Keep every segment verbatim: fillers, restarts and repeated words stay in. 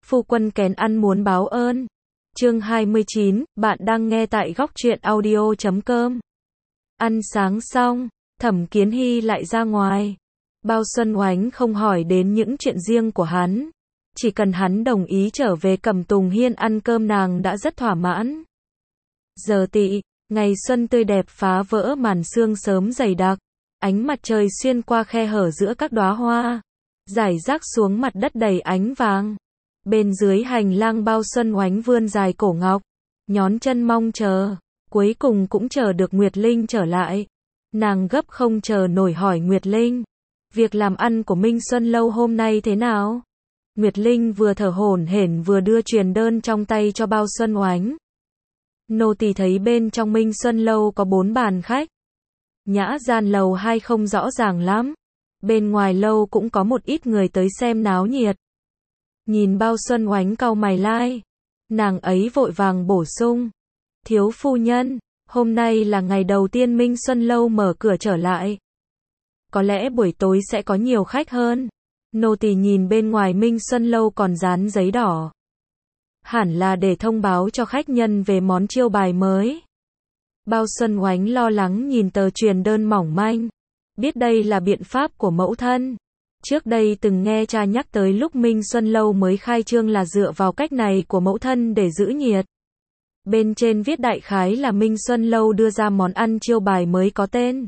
Phu quân kén ăn muốn báo ơn. Chương hai mươi chín, bạn đang nghe tại góc truyện audio chấm com. Ăn sáng xong, Thẩm Kiến Hy lại ra ngoài. Bao Xuân Oánh không hỏi đến những chuyện riêng của hắn. Chỉ cần hắn đồng ý trở về Cẩm Tùng Hiên ăn cơm nàng đã rất thỏa mãn. Giờ tỵ, ngày xuân tươi đẹp phá vỡ màn sương sớm dày đặc. Ánh mặt trời xuyên qua khe hở giữa các đóa hoa, rải rác xuống mặt đất đầy ánh vàng. Bên dưới hành lang Bao Xuân Oánh vươn dài cổ ngọc, nhón chân mong chờ, cuối cùng cũng chờ được Nguyệt Linh trở lại. Nàng gấp không chờ nổi hỏi Nguyệt Linh, việc làm ăn của Minh Xuân Lâu hôm nay thế nào? Nguyệt Linh vừa thở hổn hển vừa đưa truyền đơn trong tay cho Bao Xuân Oánh. Nô tỳ thấy bên trong Minh Xuân Lâu có bốn bàn khách. Nhã gian lầu hai không rõ ràng lắm. Bên ngoài lâu cũng có một ít người tới xem náo nhiệt. Nhìn Bao Xuân Oánh cau mày lai, nàng ấy vội vàng bổ sung. Thiếu phu nhân, hôm nay là ngày đầu tiên Minh Xuân Lâu mở cửa trở lại. Có lẽ buổi tối sẽ có nhiều khách hơn. Nô tỳ nhìn bên ngoài Minh Xuân Lâu còn dán giấy đỏ. Hẳn là để thông báo cho khách nhân về món chiêu bài mới. Bao Xuân Oánh lo lắng nhìn tờ truyền đơn mỏng manh. Biết đây là biện pháp của mẫu thân. Trước đây từng nghe cha nhắc tới lúc Minh Xuân Lâu mới khai trương là dựa vào cách này của mẫu thân để giữ nhiệt. Bên trên viết đại khái là Minh Xuân Lâu đưa ra món ăn chiêu bài mới có tên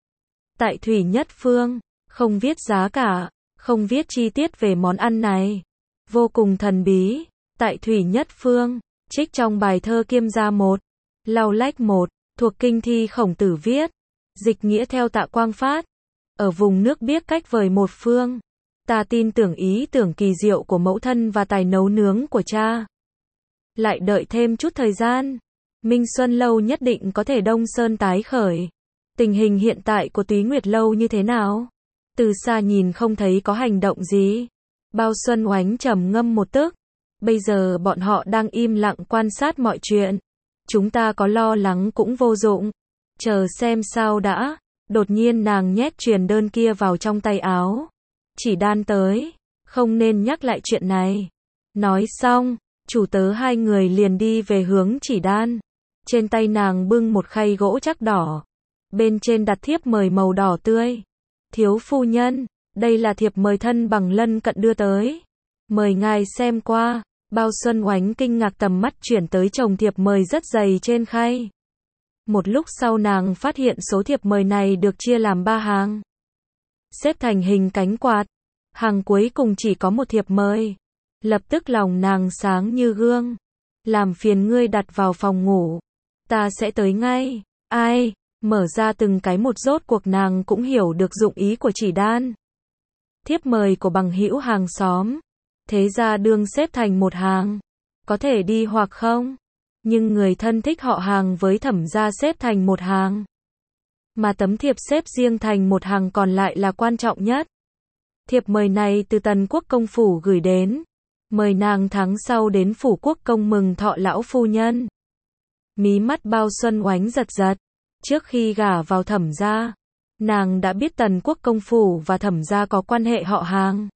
Tại Thủy Nhất Phương, không viết giá cả, không viết chi tiết về món ăn này. Vô cùng thần bí. Tại Thủy Nhất Phương, trích trong bài thơ Kiêm Gia một, Lau Lách một, thuộc kinh thi Khổng Tử viết. Dịch nghĩa theo Tạ Quang Phát. Ở vùng nước biết cách vời một phương. Ta tin tưởng ý tưởng kỳ diệu của mẫu thân và tài nấu nướng của cha. Lại đợi thêm chút thời gian. Minh Xuân Lâu nhất định có thể đông sơn tái khởi. Tình hình hiện tại của Túy Nguyệt Lâu như thế nào? Từ xa nhìn không thấy có hành động gì. Bao Xuân Oánh trầm ngâm một tức. Bây giờ bọn họ đang im lặng quan sát mọi chuyện. Chúng ta có lo lắng cũng vô dụng. Chờ xem sao đã. Đột nhiên nàng nhét truyền đơn kia vào trong tay áo. Chỉ Đan tới. Không nên nhắc lại chuyện này. Nói xong, chủ tớ hai người liền đi về hướng Chỉ Đan. Trên tay nàng bưng một khay gỗ chắc đỏ. Bên trên đặt thiếp mời màu đỏ tươi. Thiếu phu nhân, đây là thiệp mời thân bằng lân cận đưa tới. Mời ngài xem qua. Bao Xuân Oánh kinh ngạc tầm mắt chuyển tới chồng thiệp mời rất dày trên khay. Một lúc sau nàng phát hiện số thiệp mời này được chia làm ba hàng. Xếp thành hình cánh quạt. Hàng cuối cùng chỉ có một thiệp mời. Lập tức lòng nàng sáng như gương. Làm phiền ngươi đặt vào phòng ngủ. Ta sẽ tới ngay. Ai? Mở ra từng cái một rốt cuộc nàng cũng hiểu được dụng ý của Chỉ Đan. Thiếp mời của bằng hữu hàng xóm. Thế ra đương xếp thành một hàng. Có thể đi hoặc không. Nhưng người thân thích họ hàng với Thẩm gia xếp thành một hàng. Mà tấm thiệp xếp riêng thành một hàng còn lại là quan trọng nhất. Thiệp mời này từ Tần Quốc công phủ gửi đến. Mời nàng tháng sau đến phủ quốc công mừng thọ lão phu nhân. Mí mắt Bao Xuân Oánh giật giật. Trước khi gả vào Thẩm gia, nàng đã biết Tần Quốc công phủ và Thẩm gia có quan hệ họ hàng.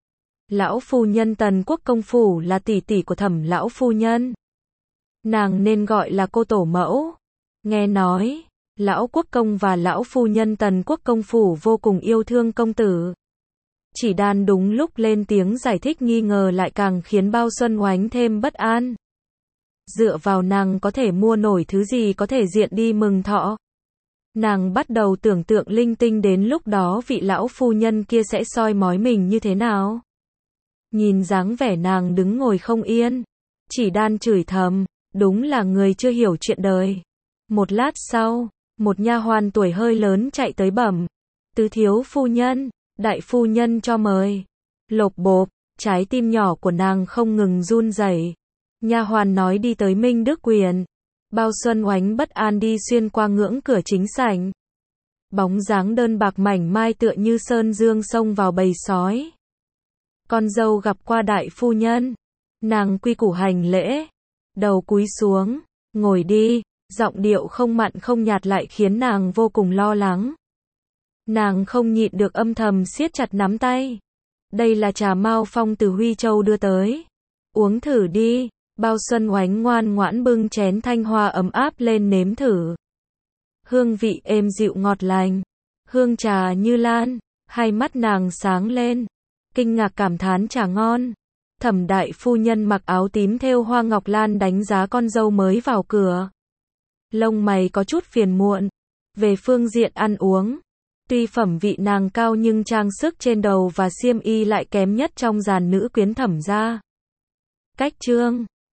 Lão phu nhân Tần Quốc công phủ là tỷ tỷ của Thẩm lão phu nhân. Nàng nên gọi là cô tổ mẫu. Nghe nói, lão quốc công và lão phu nhân Tần Quốc công phủ vô cùng yêu thương công tử. Chỉ Đan đúng lúc lên tiếng giải thích nghi ngờ lại càng khiến Bao Xuân Oánh thêm bất an. Dựa vào nàng có thể mua nổi thứ gì có thể diện đi mừng thọ. Nàng bắt đầu tưởng tượng linh tinh đến lúc đó vị lão phu nhân kia sẽ soi mói mình như thế nào. Nhìn dáng vẻ nàng đứng ngồi không yên. Chỉ Đan chửi thầm, đúng là người chưa hiểu chuyện đời. Một lát sau, một nha hoàn tuổi hơi lớn chạy tới bẩm. Tứ thiếu phu nhân, đại phu nhân cho mời. Lộp bộp, trái tim nhỏ của nàng không ngừng run rẩy. Nha hoàn nói đi tới Minh Đức Quyền. Bao Xuân Oánh bất an đi xuyên qua ngưỡng cửa chính sảnh. Bóng dáng đơn bạc mảnh mai tựa như sơn dương xông vào bầy sói. Con dâu gặp qua đại phu nhân. Nàng quy củ hành lễ. Đầu cúi xuống. Ngồi đi. Giọng điệu không mặn không nhạt lại khiến nàng vô cùng lo lắng. Nàng không nhịn được âm thầm siết chặt nắm tay. Đây là trà Mao Phong từ Huy Châu đưa tới. Uống thử đi. Bao Xuân Oánh ngoan ngoãn bưng chén thanh hoa ấm áp lên nếm thử. Hương vị êm dịu ngọt lành. Hương trà như lan. Hai mắt nàng sáng lên. Kinh ngạc cảm thán trà ngon. Thẩm đại phu nhân mặc áo tím thêu hoa ngọc lan đánh giá con dâu mới vào cửa. Lông mày có chút phiền muộn. Về phương diện ăn uống, tuy phẩm vị nàng cao nhưng trang sức trên đầu và xiêm y lại kém nhất trong dàn nữ quyến Thẩm gia. Cách trương